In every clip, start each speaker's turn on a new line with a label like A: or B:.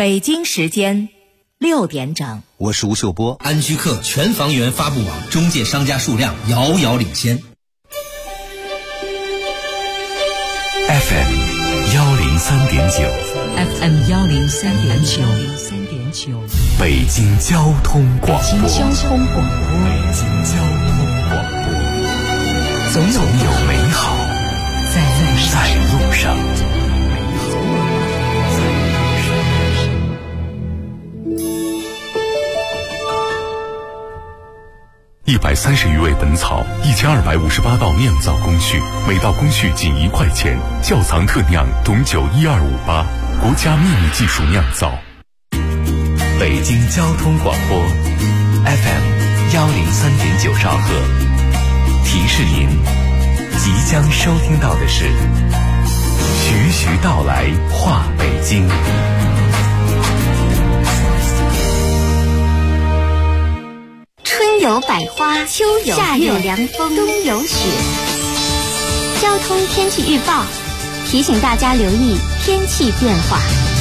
A: 北京时间6点整。
B: 我是吴秀波。
C: 安居客全房源发布网中介商家数量遥遥领先。
D: FM 103.9
A: FM 103.9
D: 北京交通广播。
A: 北京交通广播，总有美好在路上。
D: 130余味本草，1258道酿造工序，每道工序仅1块钱。窖藏特酿董酒12588，国家秘密技术酿造。
E: 北京交通广播 FM 103.9兆赫，提示您即将收听到的是徐徐道来话北京。
F: 春有百花，秋有夏有凉风，冬有雪。交通天气预报提醒大家留意天气变化。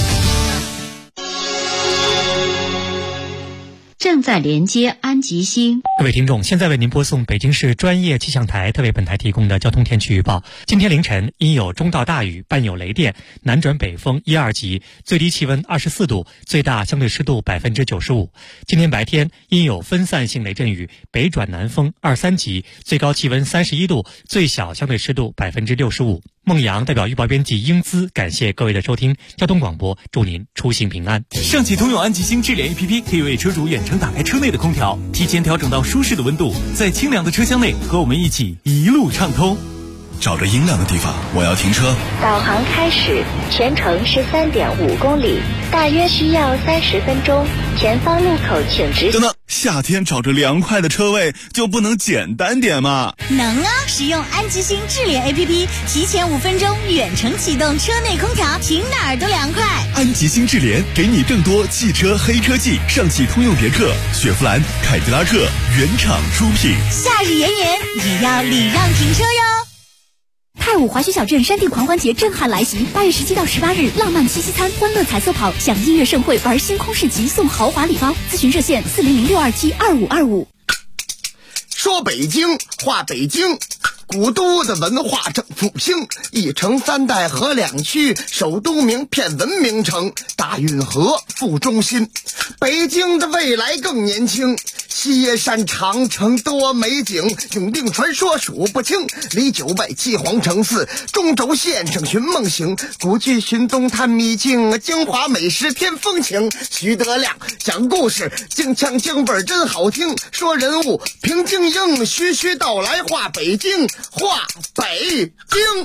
F: 正在连接安吉星。
G: 各位听众，现在为您播送北京市专业气象台特为本台提供的交通天气预报。今天凌晨因有中到大雨，伴有雷电，南转北风1、2级，最低气温24度，最大相对湿度95%。今天白天因有分散性雷阵雨，北转南风2、3级，最高气温31度，最小相对湿度65%。孟阳代表预报编辑英姿感谢各位的收听，交通广播祝您出行平安。
H: 上汽通用安吉星智联 APP 可以为车主远程打开车内的空调，提前调整到舒适的温度，在清凉的车厢内和我们一起一路畅通。
I: 找着阴凉的地方，我要停车。
F: 导航开始，全程是3.5公里，大约需要30分钟。前方路口请直。
I: 等等，夏天找着凉快的车位就不能简单点吗？
J: 能啊！使用安吉星智联 APP， 提前5分钟远程启动车内空调，停哪儿都凉快。
I: 安吉星智联给你更多汽车黑科技，上汽通用别克、雪佛兰、凯迪拉克原厂出品。
J: 夏日炎炎，也要礼让停车哟。
K: 太武滑雪小镇山地狂欢节震撼来袭，8月17到18日，浪漫七夕餐、欢乐彩色跑，享音乐盛会，玩星空市集，送豪华礼包。咨询热线400-627-2525。
L: 说北京话北京，古都的文化正复兴，一城3代合2区，首都名片文明城，大运河副中心。北京的未来更年轻，西山长城多美景，永定传说数不清，离9外七皇城寺，中轴线上寻梦行，古剧寻东探秘境，京华美食添风情。徐德亮讲故事，京腔京味真好听，说人物平静应，徐徐道来话北京，话北京。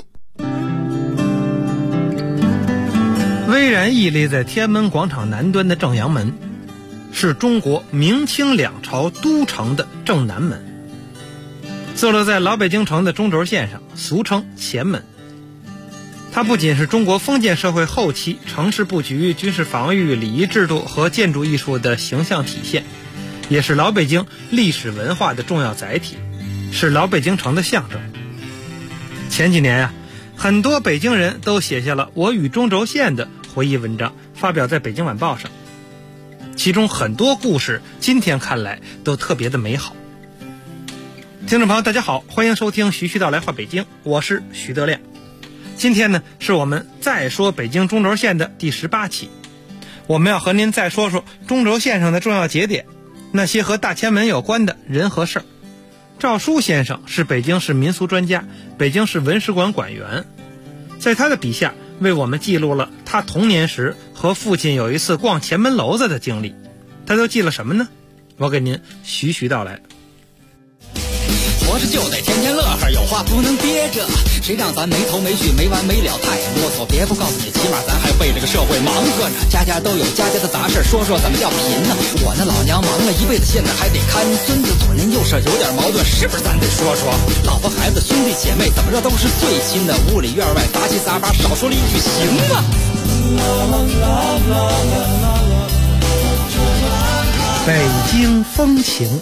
M: 巍然屹立在天安门广场南端的正阳门，是中国明清两朝都城的正南门，坐落在老北京城的中轴线上，俗称前门。它不仅是中国封建社会后期城市布局、军事防御、礼仪制度和建筑艺术的形象体现，也是老北京历史文化的重要载体，是老北京城的象征。前几年很多北京人都写下了我与中轴线的回忆文章，发表在北京晚报上，其中很多故事今天看来都特别的美好。听众朋友大家好，欢迎收听徐徐道来话北京，我是徐德亮。今天呢是我们再说北京中轴线的第18期，我们要和您再说说中轴线上的重要节点，那些和大前门有关的人和事儿。赵书先生是北京市民俗专家，北京市文史馆馆员，在他的笔下为我们记录了他童年时和父亲有一次逛前门楼子的经历。他都记了什么呢？我给您徐徐道来。
N: 活着就得天天乐呵，有话不能憋着，谁让咱没头没绪没完没了太啰嗦。别不告诉你，起码咱还为这个社会忙活着，家家都有家家的杂事，说说怎么叫贫呢？我那老娘忙了一辈子，现在还得看孙子，左邻右舍有点矛盾，是不是咱得说说？老婆孩子兄弟姐妹怎么着都是最亲的，屋里院外杂七杂八，少说了一句行吗？
M: 北京风情。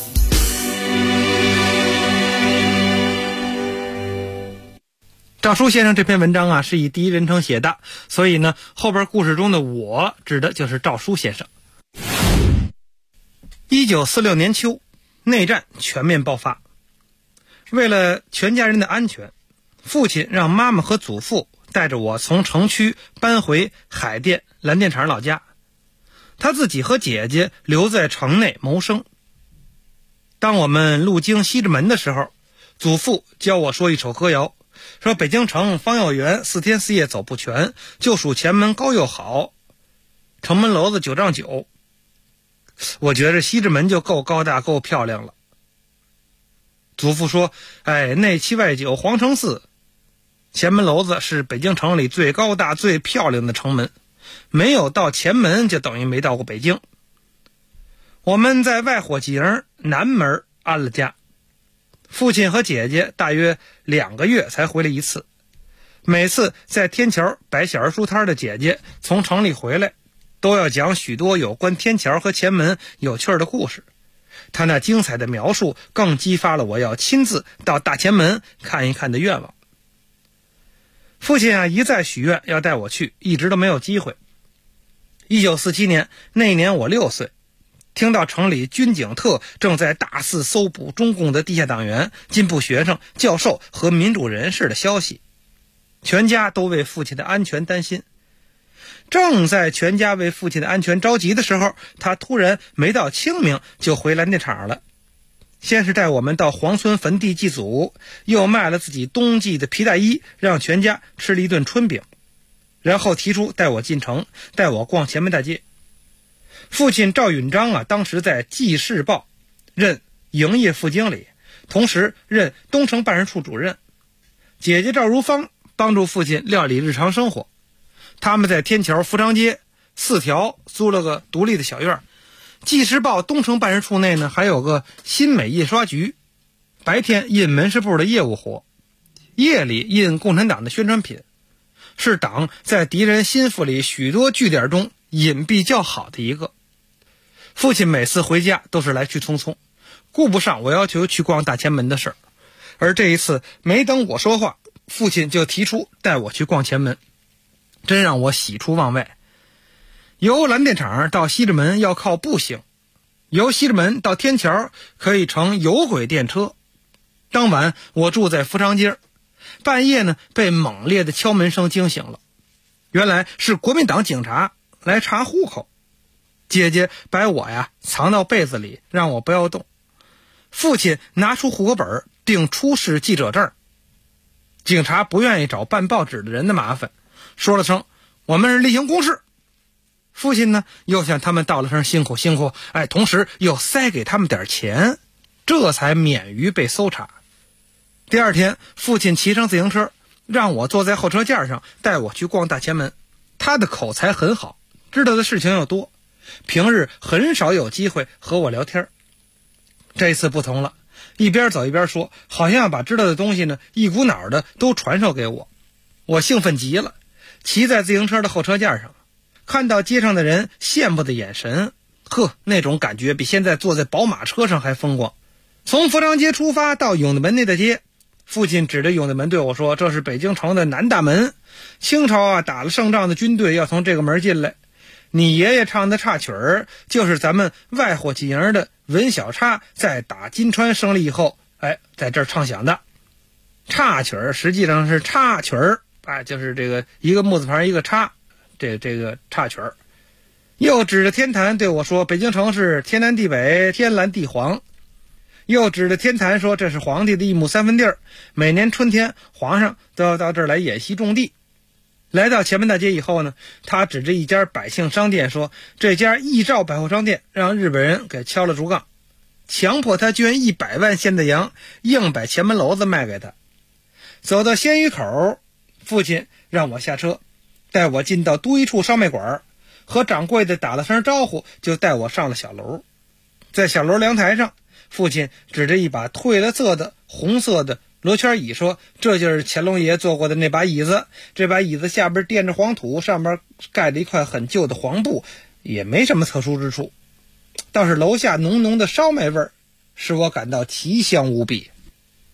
M: 赵书先生这篇文章啊是以第一人称写的，所以呢后边故事中的我指的就是赵书先生。1946年秋，内战全面爆发。为了全家人的安全，父亲让妈妈和祖父带着我从城区搬回海淀蓝靛厂老家，他自己和姐姐留在城内谋生。当我们路经西直门的时候，祖父教我说一首歌谣，说北京城方又远，4天4夜走不全，就属前门高又好，城门楼子9丈9。我觉着西直门就够高大够漂亮了。祖父说，内7外9皇城4，前门楼子是北京城里最高大最漂亮的城门，没有到前门就等于没到过北京。我们在外伙计营南门安了家，父亲和姐姐大约2个月才回来一次。每次在天桥摆小人书摊的姐姐从城里回来，都要讲许多有关天桥和前门有趣的故事。他那精彩的描述更激发了我要亲自到大前门看一看的愿望。父亲一再许愿要带我去，一直都没有机会。1947年，那一年我6岁，听到城里军警特正在大肆搜捕中共的地下党员、进步学生、教授和民主人士的消息，全家都为父亲的安全担心。正在全家为父亲的安全着急的时候，他突然没到清明就回蓝靛厂了。先是带我们到黄村坟地祭祖，又卖了自己冬季的皮大衣，让全家吃了一顿春饼，然后提出带我进城，带我逛前门大街。父亲赵允章当时在《纪事报》任营业副经理，同时任东城办事处主任。姐姐赵如芳帮助父亲料理日常生活。他们在天桥福昌街4条租了个独立的小院。纪事报东城办事处内呢，还有个新美印刷局，白天印门市部的业务活，夜里印共产党的宣传品，是党在敌人心腹里许多据点中隐蔽较好的一个。父亲每次回家都是来去匆匆，顾不上我要求去逛大前门的事儿。而这一次没等我说话，父亲就提出带我去逛前门，真让我喜出望外。由蓝靛厂到西直门要靠步行，由西直门到天桥可以乘有轨电车。当晚我住在福昌街，半夜呢被猛烈的敲门声惊醒了，原来是国民党警察来查户口。姐姐把我藏到被子里，让我不要动。父亲拿出户口本并出示记者证。警察不愿意找办报纸的人的麻烦，说了声我们是例行公事。父亲呢又向他们道了声辛苦辛苦，同时又塞给他们点钱，这才免于被搜查。第二天，父亲骑上自行车，让我坐在后车架上，带我去逛大前门。他的口才很好，知道的事情又多，平日很少有机会和我聊天。这次不同了，一边走一边说，好像要把知道的东西呢一股脑的都传授给我。我兴奋极了，骑在自行车的后车架上，看到街上的人羡慕的眼神，那种感觉比现在坐在宝马车上还风光。从福昌街出发到永定门内的街，父亲指着永定门对我说，这是北京城的南大门，清朝打了胜仗的军队要从这个门进来。你爷爷唱的插曲儿就是咱们外伙计营的文小叉在打金川胜利以后在这儿唱响的。插曲儿实际上是插曲儿就是这个一个木字旁一个叉，这个插曲儿。又指着天坛对我说，北京城是天南地北，天蓝地黄。又指着天坛说，这是皇帝的1亩3分地，每年春天皇上都要到这儿来演习种地。来到前门大街以后呢，他指着一家百姓商店说，这家义照百货商店让日本人给敲了竹杠，强迫他捐100万现的洋，硬把前门楼子卖给他。走到鲜鱼口，父亲让我下车，带我进到都一处烧麦馆，和掌柜的打了声招呼，就带我上了小楼。在小楼凉台上，父亲指着一把褪了色的红色的罗圈椅说，这就是乾隆爷坐过的那把椅子，这把椅子下边垫着黄土，上边盖着一块很旧的黄布，也没什么特殊之处，倒是楼下浓浓的烧麦味儿使我感到奇香无比。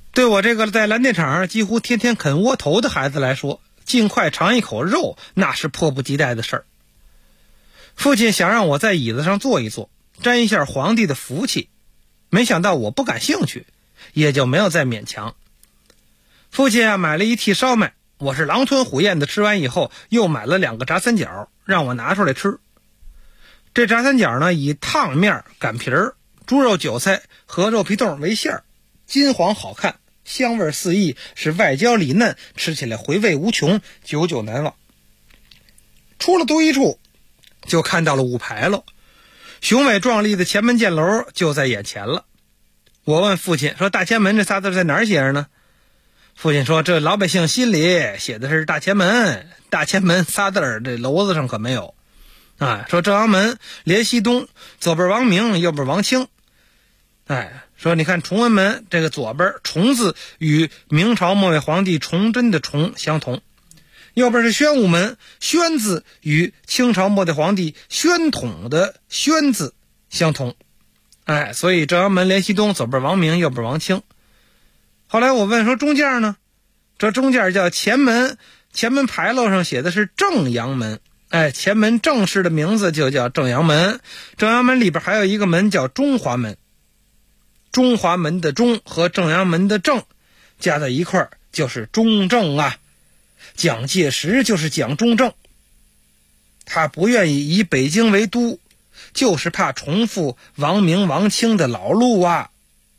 M: 对我这个在蓝电厂几乎天天啃窝头的孩子来说，尽快尝一口肉那是迫不及待的事儿。父亲想让我在椅子上坐一坐，沾一下皇帝的福气，没想到我不感兴趣，也就没有再勉强。父亲买了一屉烧麦，我是狼吞虎咽的吃完以后，又买了2个炸三角，让我拿出来吃。这炸三角呢，以烫面、擀皮儿、猪肉、韭菜和肉皮冻为馅儿，金黄好看，香味四溢，是外焦里嫩，吃起来回味无穷，久久难忘。出了都一处，就看到了五牌楼，雄伟壮丽的前门箭楼就在眼前了。我问父亲说：“大前门这仨字在哪儿写着呢？”父亲说：“这老百姓心里写的是大前门，大前门仨字这楼子上可没有。说正阳门连西东，左边王明，右边王清。说你看崇文门这个左边崇字与明朝末位皇帝崇祯的崇相同，右边是宣武门，宣字与清朝末代皇帝宣统的宣字相同。所以正阳门连西东，左边王明，右边王清。后来我问说中间呢？这中间叫前门，前门牌楼上写的是正阳门。前门正式的名字就叫正阳门。正阳门里边还有一个门叫中华门。中华门的中和正阳门的正加在一块儿就是中正啊。蒋介石就是蒋中正，他不愿意以北京为都，就是怕重复王明王清的老路啊。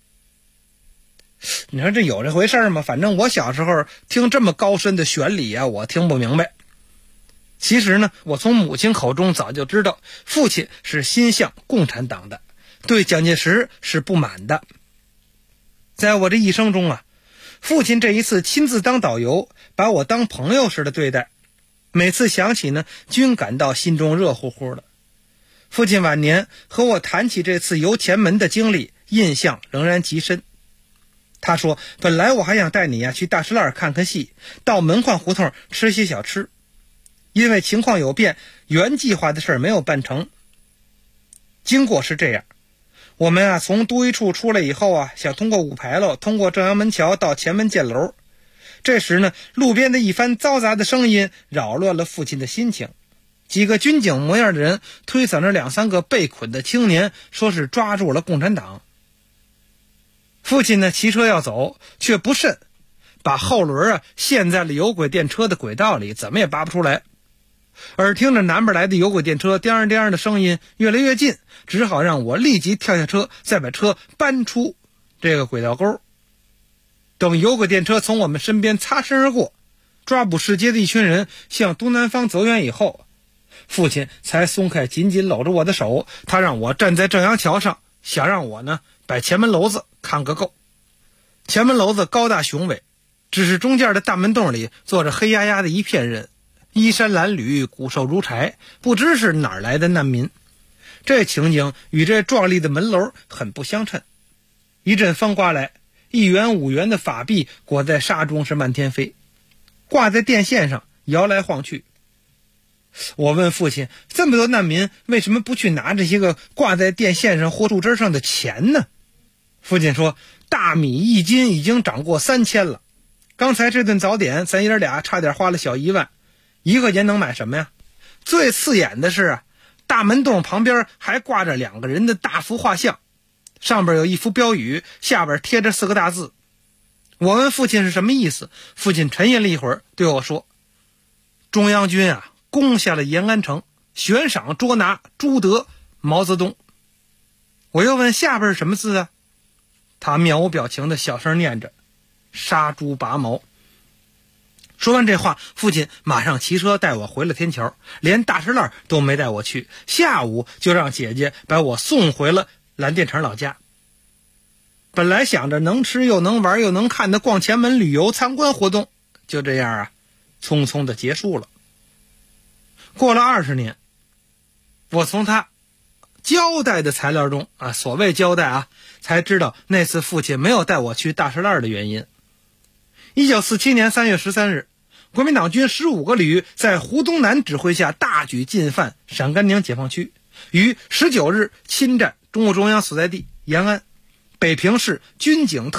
M: 你说这有这回事吗？反正我小时候听这么高深的玄理啊，我听不明白。其实呢，我从母亲口中早就知道，父亲是心向共产党的，对蒋介石是不满的。在我这一生中啊，父亲这一次亲自当导游，把我当朋友似的对待，每次想起呢，均感到心中热乎乎的。父亲晚年和我谈起这次游前门的经历，印象仍然极深。他说：“本来我还想带你去大石栏看看戏，到门框胡同吃些小吃，因为情况有变，原计划的事没有办成。经过是这样，我们从都一处出来以后想通过五牌楼，通过正阳门桥到前门箭楼。这时呢，路边的一番嘈杂的声音扰乱了父亲的心情。几个军警模样的人推搡着2、3个被捆的青年，说是抓住了共产党。父亲呢，骑车要走，却不慎把后轮陷在了有轨电车的轨道里，怎么也拔不出来。耳听着南边来的有轨电车颠儿颠儿的声音越来越近，只好让我立即跳下车，再把车搬出这个轨道沟。等有轨电车从我们身边擦身而过，抓捕世界的一群人向东南方走远以后，父亲才松开紧紧搂着我的手。他让我站在正阳桥上，想让我呢把前门楼子看个够。前门楼子高大雄伟，只是中间的大门洞里坐着黑压压的一片人，衣衫褴褛，骨瘦如柴，不知是哪儿来的难民。这情景与这壮丽的门楼很不相称。一阵风刮来，1元5元的法币裹在沙中是漫天飞，挂在电线上摇来晃去。我问父亲，这么多难民为什么不去拿这些个挂在电线上或树枝上的钱呢？父亲说，大米1斤已经涨过3000了，刚才这顿早点咱爷俩差点花了小1万，1块钱能买什么呀？最刺眼的是大门洞旁边还挂着2个人的大幅画像，上边有一幅标语，下边贴着4个大字。我问父亲是什么意思，父亲沉吟了一会儿，对我说：“中央军攻下了延安城，悬赏捉拿朱德、毛泽东。”我又问下边是什么字他面无表情的小声念着：“杀猪拔毛。”说完这话，父亲马上骑车带我回了天桥，连大石栏都没带我去，下午就让姐姐把我送回了蓝靛厂老家。本来想着能吃又能玩又能看的逛前门旅游参观活动，就这样匆匆的结束了。过了20年，我从他交代的材料中所谓交代才知道那次父亲没有带我去大石栏的原因。1947年3月13日，国民党军15个旅在胡宗南指挥下大举进犯陕甘宁解放区，于19日侵占中共中央所在地延安。北平市军警特大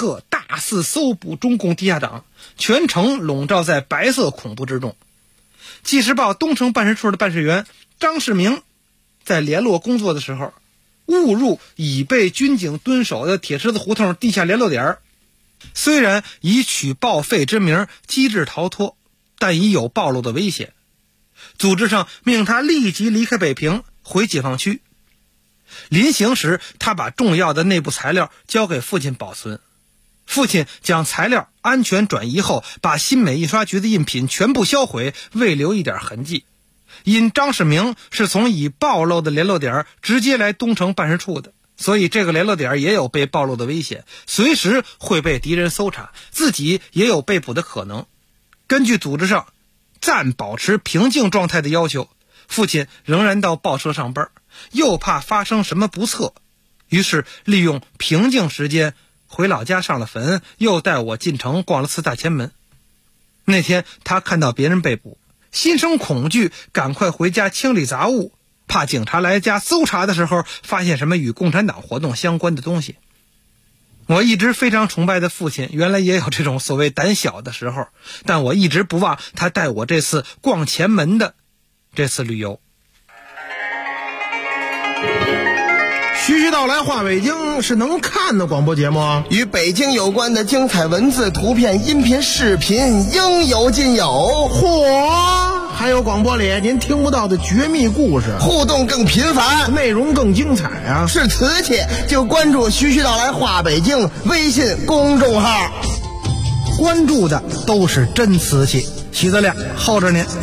M: 大肆搜捕中共地下党，全城笼罩在白色恐怖之中。纪时报东城办事处的办事员张世明在联络工作的时候，误入已被军警蹲守的铁狮子胡同地下联络点，虽然以取报废之名机智逃脱，但已有暴露的危险。组织上命他立即离开北平，回解放区。临行时，他把重要的内部材料交给父亲保存。父亲将材料安全转移后，把新美印刷局的印品全部销毁，未留一点痕迹。因张世明是从已暴露的联络点直接来东城办事处的，所以这个联络点也有被暴露的危险，随时会被敌人搜查，自己也有被捕的可能。根据组织上暂保持平静状态的要求，父亲仍然到报社上班，又怕发生什么不测，于是利用平静时间回老家上了坟，又带我进城逛了次大前门。那天他看到别人被捕，心生恐惧，赶快回家清理杂物，怕警察来家搜查的时候发现什么与共产党活动相关的东西。我一直非常崇拜的父亲原来也有这种所谓胆小的时候，但我一直不忘他带我这次逛前门的这次旅游。
B: 徐徐道来话北京是能看的广播节目，
L: 与北京有关的精彩文字、图片、音频、视频应有尽有。
B: 嚯！还有广播里您听不到的绝密故事，
L: 互动更频繁，
B: 内容更精彩啊！
L: 是瓷器就关注徐徐道来话北京微信公众号，
B: 关注的都是真瓷器。徐德亮候着您。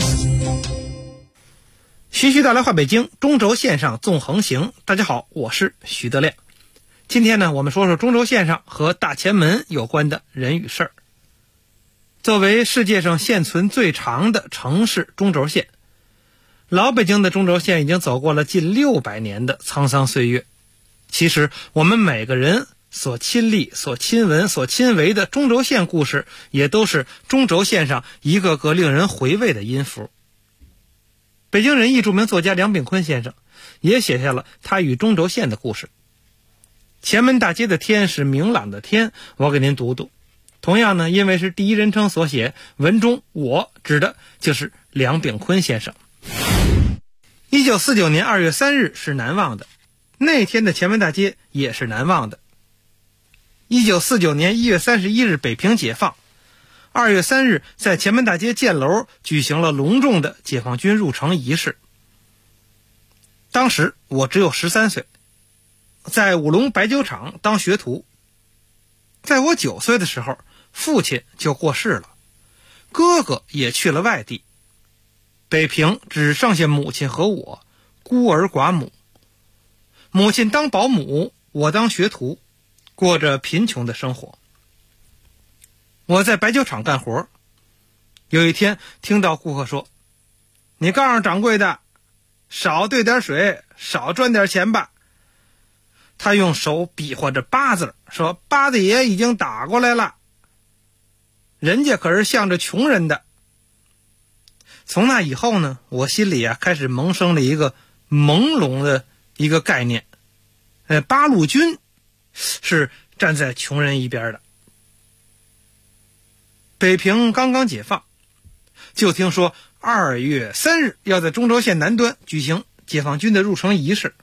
M: 徐徐道来话北京，中轴线上纵横行。大家好，我是徐德亮。今天呢，我们说说中轴线上和大前门有关的人与事儿。作为世界上现存最长的城市中轴线，老北京的中轴线已经走过了近600年的沧桑岁月。其实我们每个人所亲历、所亲闻、所亲为的中轴线故事，也都是中轴线上一个个令人回味的音符。北京人艺著名作家梁秉昆先生也写下了他与中轴线的故事。前门大街的天是明朗的天，我给您读读。同样呢，因为是第一人称所写，文中我指的就是梁秉昆先生。1949年2月3日是难忘的，那天的前门大街也是难忘的。1949年1月31日北平解放，2月3日在前门大街箭楼举行了隆重的解放军入城仪式。当时我只有13岁，在五龙白酒厂当学徒。在我9岁的时候，父亲就过世了，哥哥也去了外地，北平只剩下母亲和我，孤儿寡母。母亲当保姆，我当学徒，过着贫穷的生活。我在白酒厂干活，有一天听到顾客说：“你告诉掌柜的，少兑点水，少赚点钱吧。”他用手比划着八字，说：“八字爷已经打过来了，人家可是向着穷人的。”从那以后呢，我心里开始萌生了一个朦胧的一个概念，八路军是站在穷人一边的。北平刚刚解放，就听说2月3日要在中轴线南端举行解放军的入城仪式。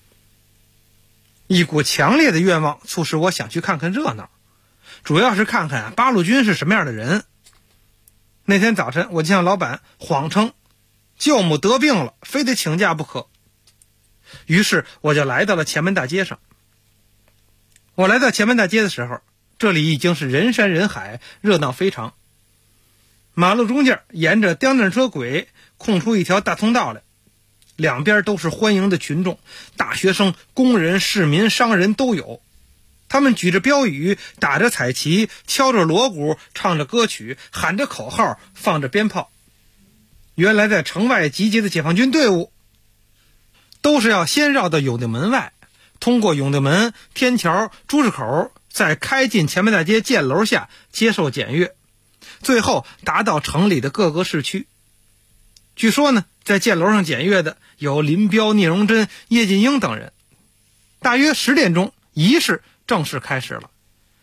M: 一股强烈的愿望促使我想去看看热闹，主要是看看八路军是什么样的人。那天早晨我就向老板谎称舅母得病了，非得请假不可。于是我就来到了前门大街上。我来到前门大街的时候，这里已经是人山人海，热闹非常。马路中间沿着刁难车轨空出一条大通道来，两边都是欢迎的群众，大学生、工人、市民、商人都有。他们举着标语，打着彩旗，敲着锣鼓，唱着歌曲，喊着口号，放着鞭炮。原来在城外集结的解放军队伍，都是要先绕到永定门外，通过永定门、天桥、朱市口，再开进前门大街箭楼下接受检阅，最后达到城里的各个市区。据说呢，在箭楼上检阅的有林彪、聂荣臻、叶剑英等人。大约10点钟，仪式正式开始了。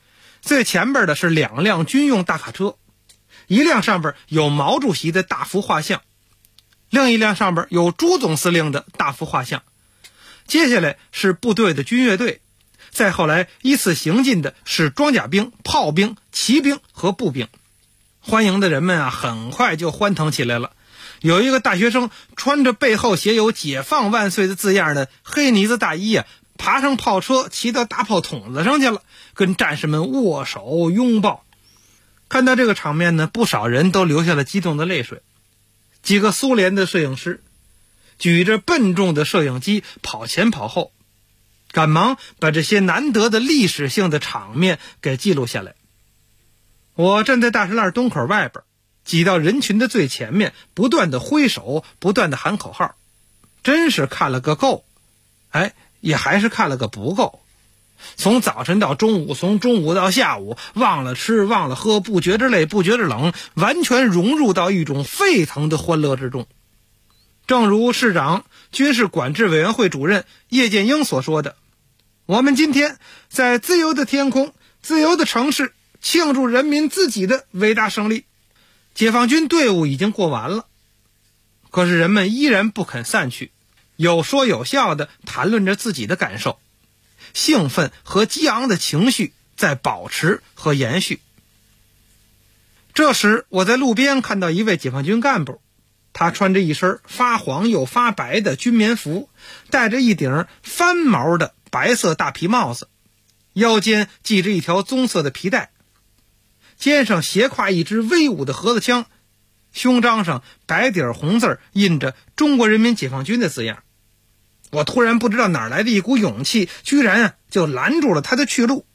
M: 最前边的是2辆军用大卡车，一辆上边有毛主席的大幅画像，另一辆上边有朱总司令的大幅画像。接下来是部队的军乐队，再后来依次行进的是装甲兵、炮兵、骑兵和步兵。欢迎的人们啊，很快就欢腾起来了。有一个大学生穿着背后写有解放万岁的字样的黑呢子大衣啊，爬上炮车，骑到大炮筒子上去了，跟战士们握手拥抱。看到这个场面呢，不少人都流下了激动的泪水。几个苏联的摄影师举着笨重的摄影机跑前跑后，赶忙把这些难得的历史性的场面给记录下来。我站在大石栏东口外边，挤到人群的最前面，不断的挥手，不断的喊口号，真是看了个够，也还是看了个不够。从早晨到中午，从中午到下午，忘了吃忘了喝，不觉着累不觉着冷，完全融入到一种沸腾的欢乐之中。正如市长、军事管制委员会主任叶剑英所说的，我们今天在自由的天空、自由的城市庆祝人民自己的伟大胜利。解放军队伍已经过完了，可是人们依然不肯散去，有说有笑地谈论着自己的感受，兴奋和激昂的情绪在保持和延续。这时我在路边看到一位解放军干部，他穿着一身发黄又发白的军棉服，戴着一顶翻毛的白色大皮帽子，腰间系着一条棕色的皮带，肩上斜挎一支威武的盒子枪，胸章上白底红字印着中国人民解放军的字样。我突然不知道哪来的一股勇气，居然就拦住了他的去路。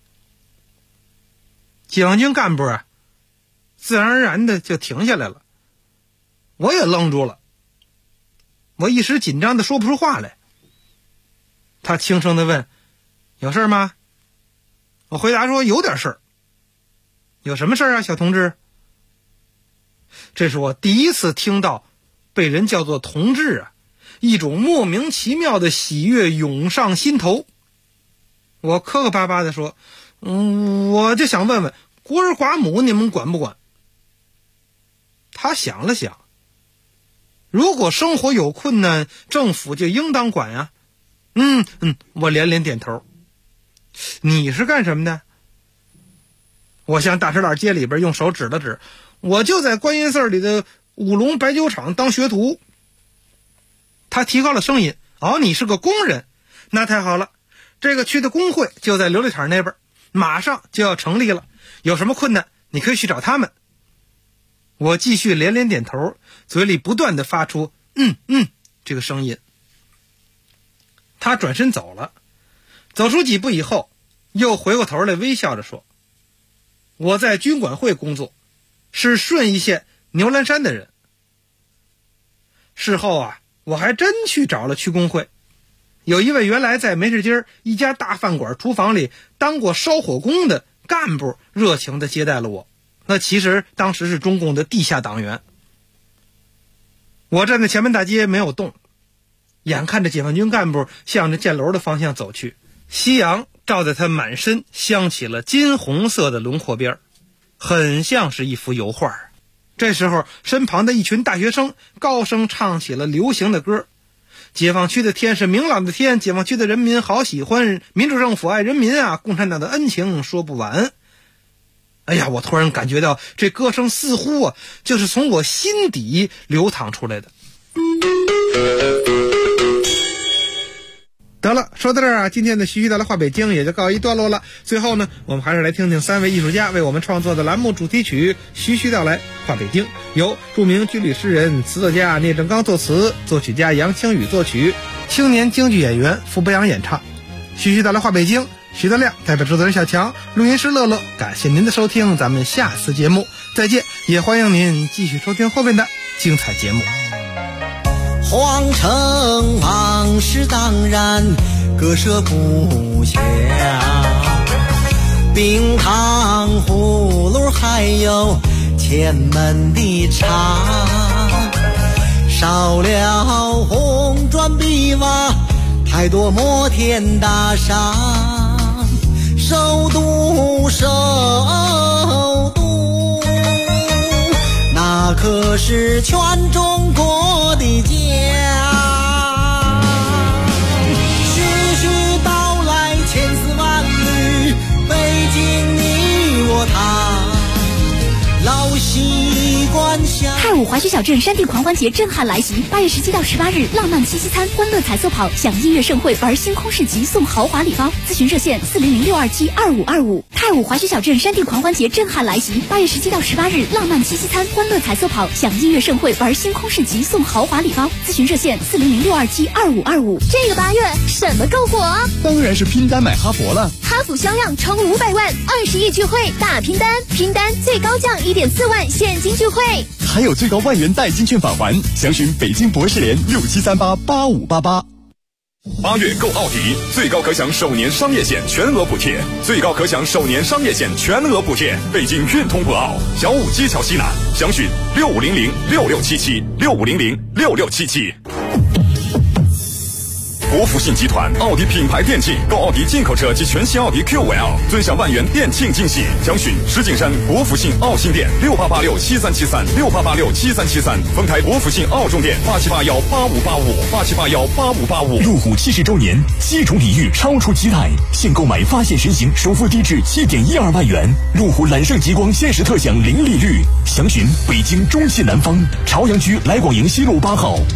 M: 解放军干部自然而然的就停下来了，我也愣住了，我一时紧张的说不出话来。他轻声的问：有事吗？我回答说：有点事儿。有什么事啊，小同志？这是我第一次听到被人叫做同志一种莫名其妙的喜悦涌上心头。我磕磕巴巴的说：我就想问问孤儿寡母你们管不管？他想了想，如果生活有困难，政府就应当管呀。我连连点头。你是干什么的？我向大石栏街里边用手指了指，我就在观音寺里的五龙白酒厂当学徒。他提高了声音：你是个工人，那太好了，这个区的工会就在琉璃厂那边，马上就要成立了，有什么困难你可以去找他们。我继续连连点头，嘴里不断地发出这个声音。他转身走了，走出几步以后，又回过头来微笑着说：我在军管会工作，是顺义县牛栏山的人。事后我还真去找了区工会，有一位原来在梅市街一家大饭馆厨房里当过烧火工的干部热情地接待了我，那其实当时是中共的地下党员。我站在前门大街没有动，眼看着解放军干部向着箭楼的方向走去，夕阳照在他满身镶起了金红色的轮廓边，很像是一幅油画。这时候身旁的一群大学生高声唱起了流行的歌：解放区的天是明朗的天，解放区的人民好喜欢，民主政府爱人民共产党的恩情说不完。我突然感觉到这歌声似乎就是从我心底流淌出来的。得了，说到这儿今天的徐徐道来话北京也就告一段落了。最后呢，我们还是来听听3位艺术家为我们创作的栏目主题曲《徐徐道来话北京》，由著名军旅诗人、词作家聂正刚作词，作曲家杨清宇作曲，青年京剧演员傅博阳演唱。徐徐道来话北京，徐德亮代表制作人小强，录音师乐乐，感谢您的收听，咱们下次节目再见，也欢迎您继续收听后面的精彩节目。
O: 皇城往事当然割舍不下，冰糖葫芦还有前门的茶，少了红砖碧瓦，太多摩天大厦， 首都，首都，那可是全中国的家。徐徐道来千丝万缕，北京你我他，老习惯下。
K: 太武华胥小镇山地狂欢节震撼来袭，8月17到18日，浪漫七夕餐、欢乐彩色跑、享音乐盛会、玩星空市集、送豪华礼包。咨询热线40062722525。太武华胥小镇山地狂欢节震撼来袭，8月17到18日，浪漫七夕餐、欢乐彩色跑、享音乐盛会、玩星空市集、送豪华礼包。咨询热线40062722525。
P: 这个8月什么够火？
I: 当然是拼单买哈佛了。
P: 哈弗销量冲500万，20亿聚会大拼单，拼单最高降1.4万现金聚会，
I: 还有最高万元代金券返还，详询北京博士联67388588。8月购奥迪，最高可享首年商业险全额补贴，最高可享首年商业险全额补贴。北京运通博奥，小武街桥西南，详询6500667765006677。国福信集团奥迪品牌店庆，购奥迪进口车及全新奥迪 QL， 尊享万元店庆惊喜。详询石景山国福信奥新店6886737368867373，丰台国福信奥中店8781858587818585。
Q: 入虎70周年，7重礼遇超出期待，现购买发现神行首付低至7.12万元，入虎揽胜极光限时特享零利率。详询北京中信南方朝阳区来广营西路8号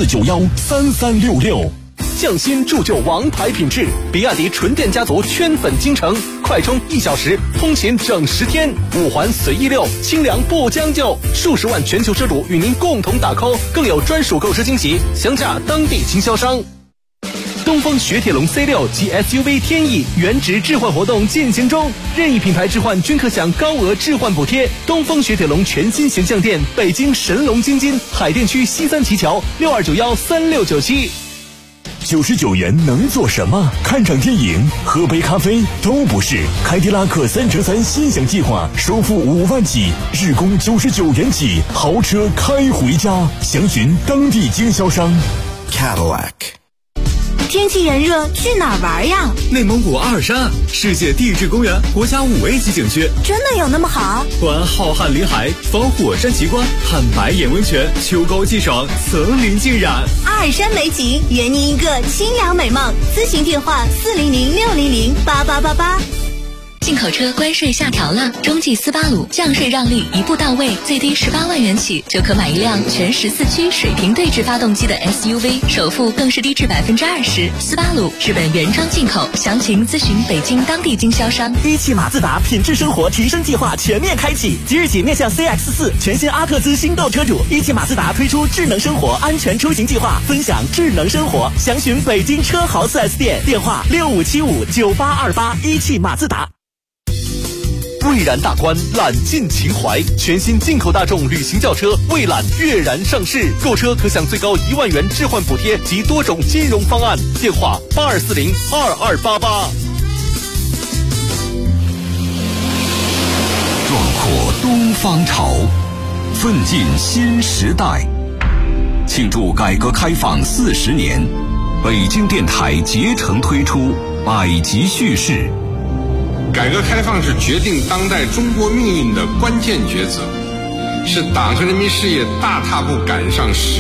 Q: 84913366。
R: 匠心铸就王牌品质，比亚迪纯电家族圈粉京城，快充1小时，通勤整10天，5环随意溜，清凉不将就，数十万全球车主与您共同打 call， 更有专属购车惊喜，详洽当地经销商。东风雪铁龙 C6 及 SUV 天翼原值置换活动进行中，任意品牌置换均可享高额置换补贴。东风雪铁龙全新形象店，北京神龙京津海淀区西三旗桥62913697。
Q: 99元能做什么？看场电影、喝杯咖啡都不是。凯迪拉克3乘3心享计划，首付5万起，日供99元起，豪车开回家。详询当地经销商。
I: Cadillac。
J: 天气炎热，去哪儿玩呀？
I: 内蒙古阿尔山，世界地质公园国家5A级景区，
J: 真的有那么好？
I: 环浩瀚林海，访火山奇观，看白眼温泉，秋高气爽，层林尽染。
J: 阿尔山美景，圆您一个清凉美梦。咨询电话400608888。
S: 进口车关税下调了，中际斯巴鲁降税让利一步到位，最低18万元起就可买一辆全14驱水平对置发动机的 SUV， 首付更是低至20%。斯巴鲁日本原装进口，详情咨询北京当地经销商。
T: 一汽马自达品质生活提升计划全面开启，即日起面向 CX4 全新阿特兹新购车主，一汽马自达推出智能生活安全出行计划，分享智能生活。详询北京车豪 4S 店，电话65759828。一汽马自达。
R: 蔚然大观揽尽情怀，全新进口大众旅行轿车蔚揽跃然上市，购车可享最高1万元置换补贴及多种金融方案。电话82402288。
E: 壮阔东方潮，奋进新时代。庆祝改革开放40年，北京电台竭诚推出百集叙事。
U: 改革开放是决定当代中国命运的关键抉择，是党和人民事业大踏步赶上